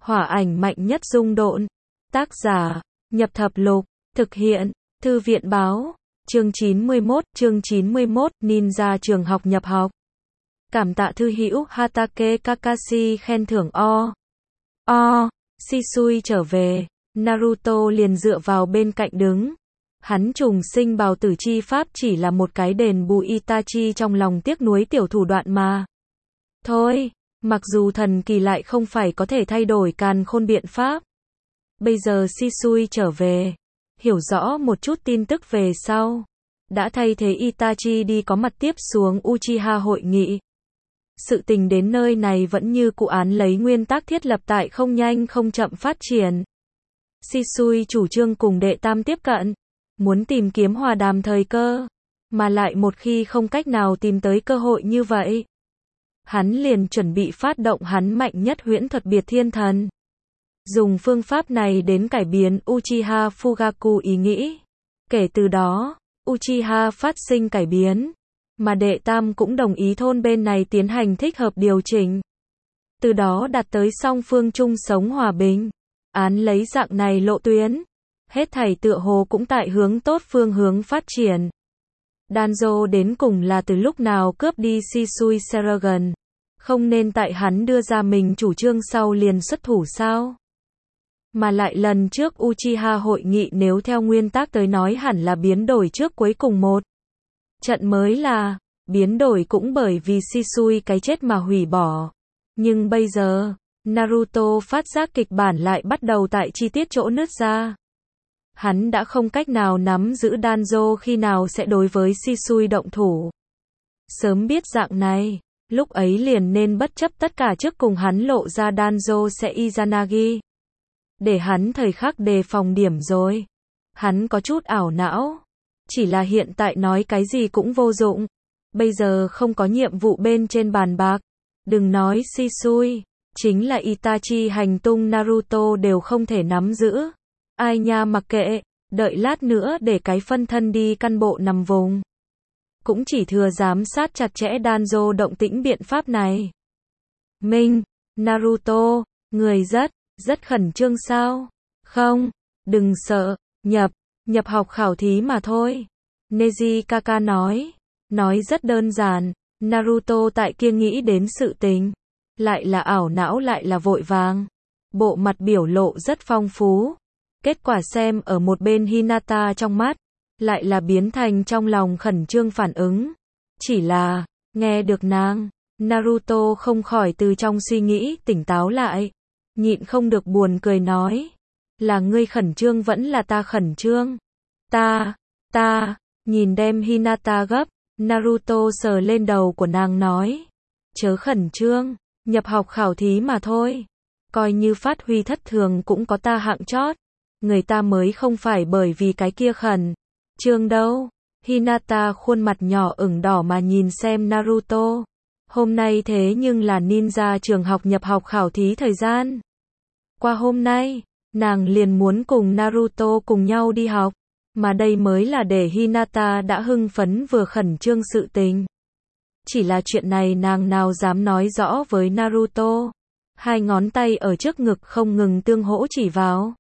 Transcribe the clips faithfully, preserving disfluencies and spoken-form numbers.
Hỏa ảnh mạnh nhất dung độn. Tác giả, Nhập Thập Lục. Thực hiện, Thư viện Báo. Chương chín mươi mốt, chương chín mươi mốt, Ninja trường học nhập học. Cảm tạ thư hữu Hatake Kakashi khen thưởng o. O, Shisui trở về, Naruto liền dựa vào bên cạnh đứng. Hắn trùng sinh bào tử chi pháp chỉ là một cái đền bù Itachi trong lòng tiếc nuối tiểu thủ đoạn mà. Thôi, mặc dù thần kỳ lại không phải có thể thay đổi càn khôn biện pháp. Bây giờ Shisui trở về, hiểu rõ một chút tin tức về sau. Đã thay thế Itachi đi có mặt tiếp xuống Uchiha hội nghị. Sự tình đến nơi này vẫn như cũ án lấy nguyên tắc thiết lập tại không nhanh không chậm phát triển. Shisui chủ trương cùng đệ tam tiếp cận, muốn tìm kiếm hòa đàm thời cơ, mà lại một khi không cách nào tìm tới cơ hội như vậy, hắn liền chuẩn bị phát động hắn mạnh nhất huyễn thuật biệt thiên thần. Dùng phương pháp này đến cải biến Uchiha Fugaku ý nghĩ. Kể từ đó, Uchiha phát sinh cải biến, mà đệ tam cũng đồng ý thôn bên này tiến hành thích hợp điều chỉnh. Từ đó đạt tới song phương chung sống hòa bình. Án lấy dạng này lộ tuyến, hết thảy tựa hồ cũng tại hướng tốt phương hướng phát triển. Danzo đến cùng là từ lúc nào cướp đi Shisui Seragon, không nên tại hắn đưa ra mình chủ trương sau liền xuất thủ sao? Mà lại lần trước Uchiha hội nghị nếu theo nguyên tắc tới nói hẳn là biến đổi trước cuối cùng một trận mới là, biến đổi cũng bởi vì Shisui cái chết mà hủy bỏ. Nhưng bây giờ, Naruto phát giác kịch bản lại bắt đầu tại chi tiết chỗ nứt ra. Hắn đã không cách nào nắm giữ Danzo khi nào sẽ đối với Shisui động thủ. Sớm biết dạng này, lúc ấy liền nên bất chấp tất cả trước cùng hắn lộ ra Danzo sẽ Izanagi. Để hắn thời khắc đề phòng điểm rồi. Hắn có chút ảo não. Chỉ là hiện tại nói cái gì cũng vô dụng. Bây giờ không có nhiệm vụ bên trên bàn bạc. Đừng nói Shisui, chính là Itachi hành tung Naruto đều không thể nắm giữ. Ai nha mặc kệ, đợi lát nữa để cái phân thân đi căn bộ nằm vùng. Cũng chỉ thừa giám sát chặt chẽ Danzo động tĩnh biện pháp này. Minh, Naruto, người rất, rất khẩn trương sao? Không, đừng sợ, nhập, nhập học khảo thí mà thôi. Neji Kaka nói, nói rất đơn giản, Naruto tại kia nghĩ đến sự tình. Lại là ảo não lại là vội vàng. Bộ mặt biểu lộ rất phong phú. Kết quả xem ở một bên Hinata trong mắt, lại là biến thành trong lòng khẩn trương phản ứng. Chỉ là, nghe được nàng, Naruto không khỏi từ trong suy nghĩ tỉnh táo lại. Nhịn không được buồn cười nói. Là ngươi khẩn trương vẫn là ta khẩn trương? Ta, ta, nhìn đem Hinata gấp, Naruto sờ lên đầu của nàng nói. Chớ khẩn trương, nhập học khảo thí mà thôi. Coi như phát huy thất thường cũng có ta hạng chót. Người ta mới không phải bởi vì cái kia khẩn trương đâu. Hinata khuôn mặt nhỏ ửng đỏ mà nhìn xem Naruto. Hôm nay thế nhưng là ninja trường học nhập học khảo thí thời gian. Qua hôm nay, nàng liền muốn cùng Naruto cùng nhau đi học. Mà đây mới là để Hinata đã hưng phấn vừa khẩn trương sự tình. Chỉ là chuyện này nàng nào dám nói rõ với Naruto. Hai ngón tay ở trước ngực không ngừng tương hỗ chỉ vào.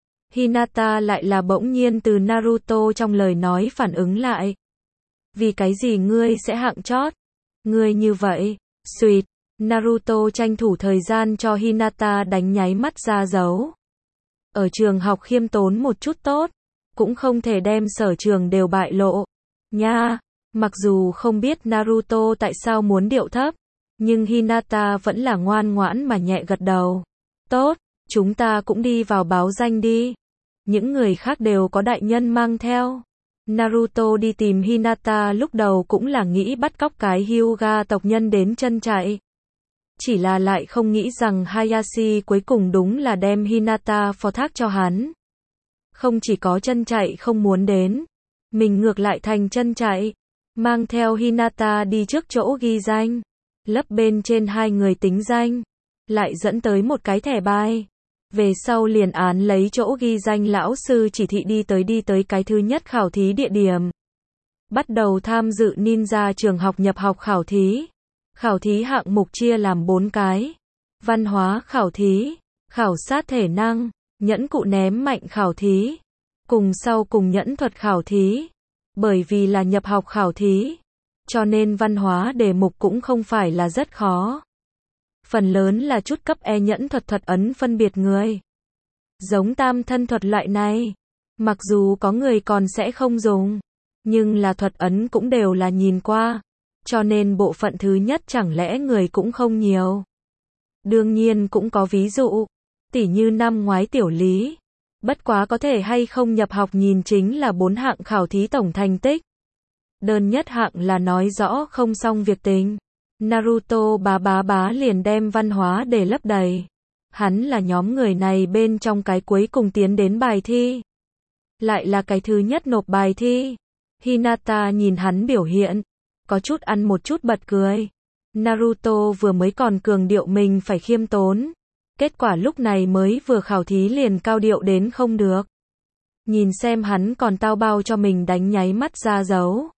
Hinata lại là bỗng nhiên từ Naruto trong lời nói phản ứng lại. Vì cái gì ngươi sẽ hạng chót? Ngươi như vậy, suýt, Naruto tranh thủ thời gian cho Hinata đánh nháy mắt ra dấu. Ở trường học khiêm tốn một chút tốt, cũng không thể đem sở trường đều bại lộ. Nha, mặc dù không biết Naruto tại sao muốn điệu thấp, nhưng Hinata vẫn là ngoan ngoãn mà nhẹ gật đầu. Tốt, chúng ta cũng đi vào báo danh đi. Những người khác đều có đại nhân mang theo. Naruto đi tìm Hinata lúc đầu cũng là nghĩ bắt cóc cái Hyuga tộc nhân đến chân chạy. Chỉ là lại không nghĩ rằng Hayashi cuối cùng đúng là đem Hinata phó thác cho hắn. Không chỉ có chân chạy không muốn đến, mình ngược lại thành chân chạy, mang theo Hinata đi trước chỗ ghi danh, lấp bên trên hai người tính danh, lại dẫn tới một cái thẻ bài. Về sau liền án lấy chỗ ghi danh lão sư chỉ thị đi tới đi tới cái thứ nhất khảo thí địa điểm. Bắt đầu tham dự ninja trường học nhập học khảo thí. Khảo thí hạng mục chia làm bốn cái. Văn hóa khảo thí, khảo sát thể năng, nhẫn cụ ném mạnh khảo thí, cùng sau cùng nhẫn thuật khảo thí. Bởi vì là nhập học khảo thí, cho nên văn hóa đề mục cũng không phải là rất khó. Phần lớn là chút cấp E nhẫn thuật thuật ấn phân biệt người. Giống tam thân thuật loại này, mặc dù có người còn sẽ không dùng, nhưng là thuật ấn cũng đều là nhìn qua, cho nên bộ phận thứ nhất chẳng lẽ người cũng không nhiều. Đương nhiên cũng có ví dụ, tỉ như năm ngoái tiểu lý. Bất quá có thể hay không nhập học nhìn chính là bốn hạng khảo thí tổng thành tích. Đơn nhất hạng là nói rõ không xong việc tình. Naruto bá bá bá liền đem văn hóa để lấp đầy. Hắn là nhóm người này bên trong cái cuối cùng tiến đến bài thi. Lại là cái thứ nhất nộp bài thi. Hinata nhìn hắn biểu hiện, có chút ăn một chút bật cười. Naruto vừa mới còn cường điệu mình phải khiêm tốn. Kết quả lúc này mới vừa khảo thí liền cao điệu đến không được. Nhìn xem hắn còn tao bao cho mình đánh nháy mắt ra dấu.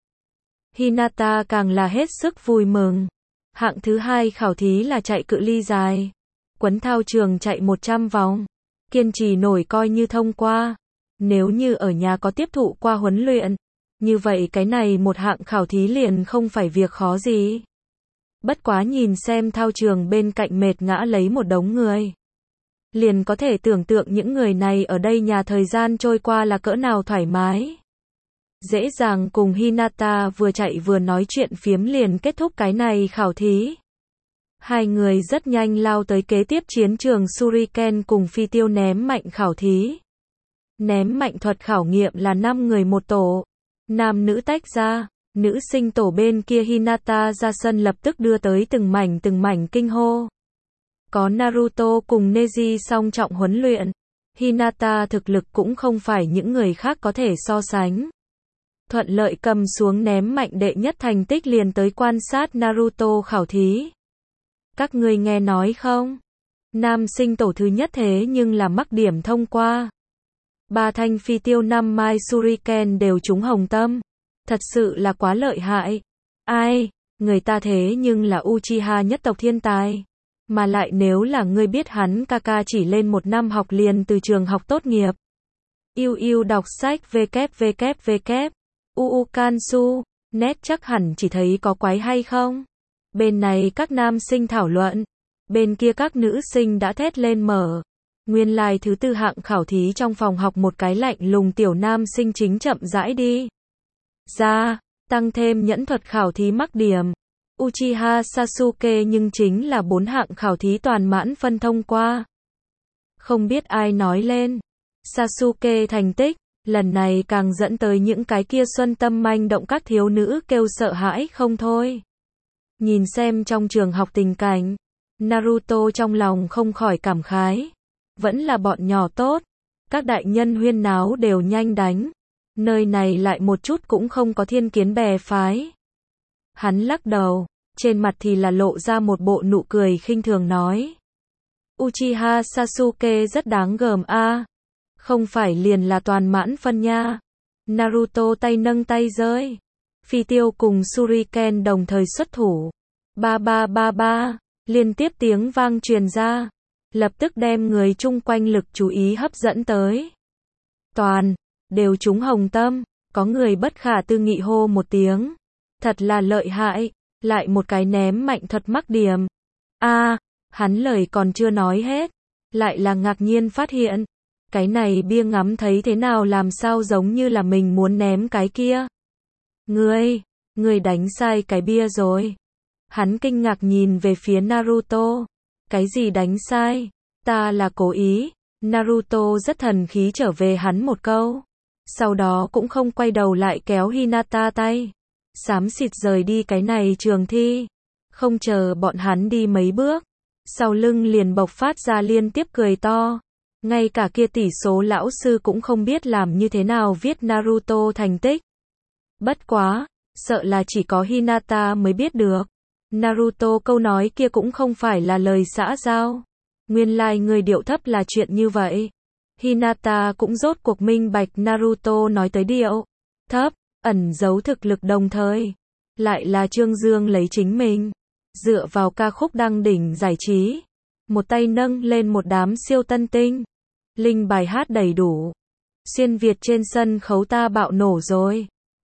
Hinata càng là hết sức vui mừng. Hạng thứ hai khảo thí là chạy cự ly dài. Quấn thao trường chạy một trăm vòng. Kiên trì nổi coi như thông qua. Nếu như ở nhà có tiếp thụ qua huấn luyện, như vậy cái này một hạng khảo thí liền không phải việc khó gì. Bất quá nhìn xem thao trường bên cạnh mệt ngã lấy một đống người. Liền có thể tưởng tượng những người này ở đây nhà thời gian trôi qua là cỡ nào thoải mái. Dễ dàng cùng Hinata vừa chạy vừa nói chuyện phiếm liền kết thúc cái này khảo thí. Hai người rất nhanh lao tới kế tiếp chiến trường Shuriken cùng phi tiêu ném mạnh khảo thí. Ném mạnh thuật khảo nghiệm là năm người một tổ. Nam nữ tách ra. Nữ sinh tổ bên kia Hinata ra sân lập tức đưa tới từng mảnh từng mảnh kinh hô. Có Naruto cùng Neji song trọng huấn luyện. Hinata thực lực cũng không phải những người khác có thể so sánh. Thuận lợi cầm xuống ném mạnh đệ nhất thành tích liền tới quan sát Naruto khảo thí. Các ngươi nghe nói không? Nam sinh tổ thứ nhất thế nhưng là mắc điểm thông qua. Ba thanh phi tiêu năm mai Shuriken đều trúng hồng tâm. Thật sự là quá lợi hại. Ai, người ta thế nhưng là Uchiha nhất tộc thiên tài. Mà lại nếu là ngươi biết hắn ca ca chỉ lên một năm học liền từ trường học tốt nghiệp. Yêu yêu đọc sách www. Uu Kansu, nét chắc hẳn chỉ thấy có quái hay không? Bên này các nam sinh thảo luận. Bên kia các nữ sinh đã thét lên mở. Nguyên lai thứ tư hạng khảo thí trong phòng học một cái lạnh lùng tiểu nam sinh chính chậm rãi đi ra, tăng thêm nhẫn thuật khảo thí mắc điểm. Uchiha Sasuke nhưng chính là bốn hạng khảo thí toàn mãn phân thông qua. Không biết ai nói lên. Sasuke thành tích, lần này càng dẫn tới những cái kia xuân tâm manh động các thiếu nữ kêu sợ hãi không thôi. Nhìn xem trong trường học tình cảnh, Naruto trong lòng không khỏi cảm khái. Vẫn là bọn nhỏ tốt, các đại nhân huyên náo đều nhanh đánh. Nơi này lại một chút cũng không có thiên kiến bè phái. Hắn lắc đầu, trên mặt thì là lộ ra một bộ nụ cười khinh thường nói. Uchiha Sasuke rất đáng gờm a, à. Không phải liền là toàn mãn phân nha. Naruto tay nâng tay rơi. Phi tiêu cùng Shuriken đồng thời xuất thủ. Ba ba ba ba, liên tiếp tiếng vang truyền ra. Lập tức đem người chung quanh lực chú ý hấp dẫn tới. Toàn, đều trúng hồng tâm, có người bất khả tư nghị hô một tiếng. Thật là lợi hại, lại một cái ném mạnh thuật mắc điểm. A, à, hắn lời còn chưa nói hết, lại là ngạc nhiên phát hiện. Cái này bia ngắm thấy thế nào làm sao giống như là mình muốn ném cái kia. Ngươi, ngươi đánh sai cái bia rồi. Hắn kinh ngạc nhìn về phía Naruto. Cái gì đánh sai? Ta là cố ý. Naruto rất thần khí trở về hắn một câu. Sau đó cũng không quay đầu lại kéo Hinata tay. Xám xịt rời đi cái này trường thi. Không chờ bọn hắn đi mấy bước. Sau lưng liền bộc phát ra liên tiếp cười to. Ngay cả kia tỷ số lão sư cũng không biết làm như thế nào viết Naruto thành tích. Bất quá, sợ là chỉ có Hinata mới biết được. Naruto câu nói kia cũng không phải là lời xã giao. Nguyên lai like người điệu thấp là chuyện như vậy. Hinata cũng rốt cuộc minh bạch Naruto nói tới điệu thấp, ẩn giấu thực lực đồng thời. Lại là Trương Dương lấy chính mình. Dựa vào ca khúc đăng đỉnh giải trí. một tay nâng lên một đám siêu tân tinh. Linh bài hát đầy đủ. Xuyên Việt trên sân khấu ta bạo nổ rồi.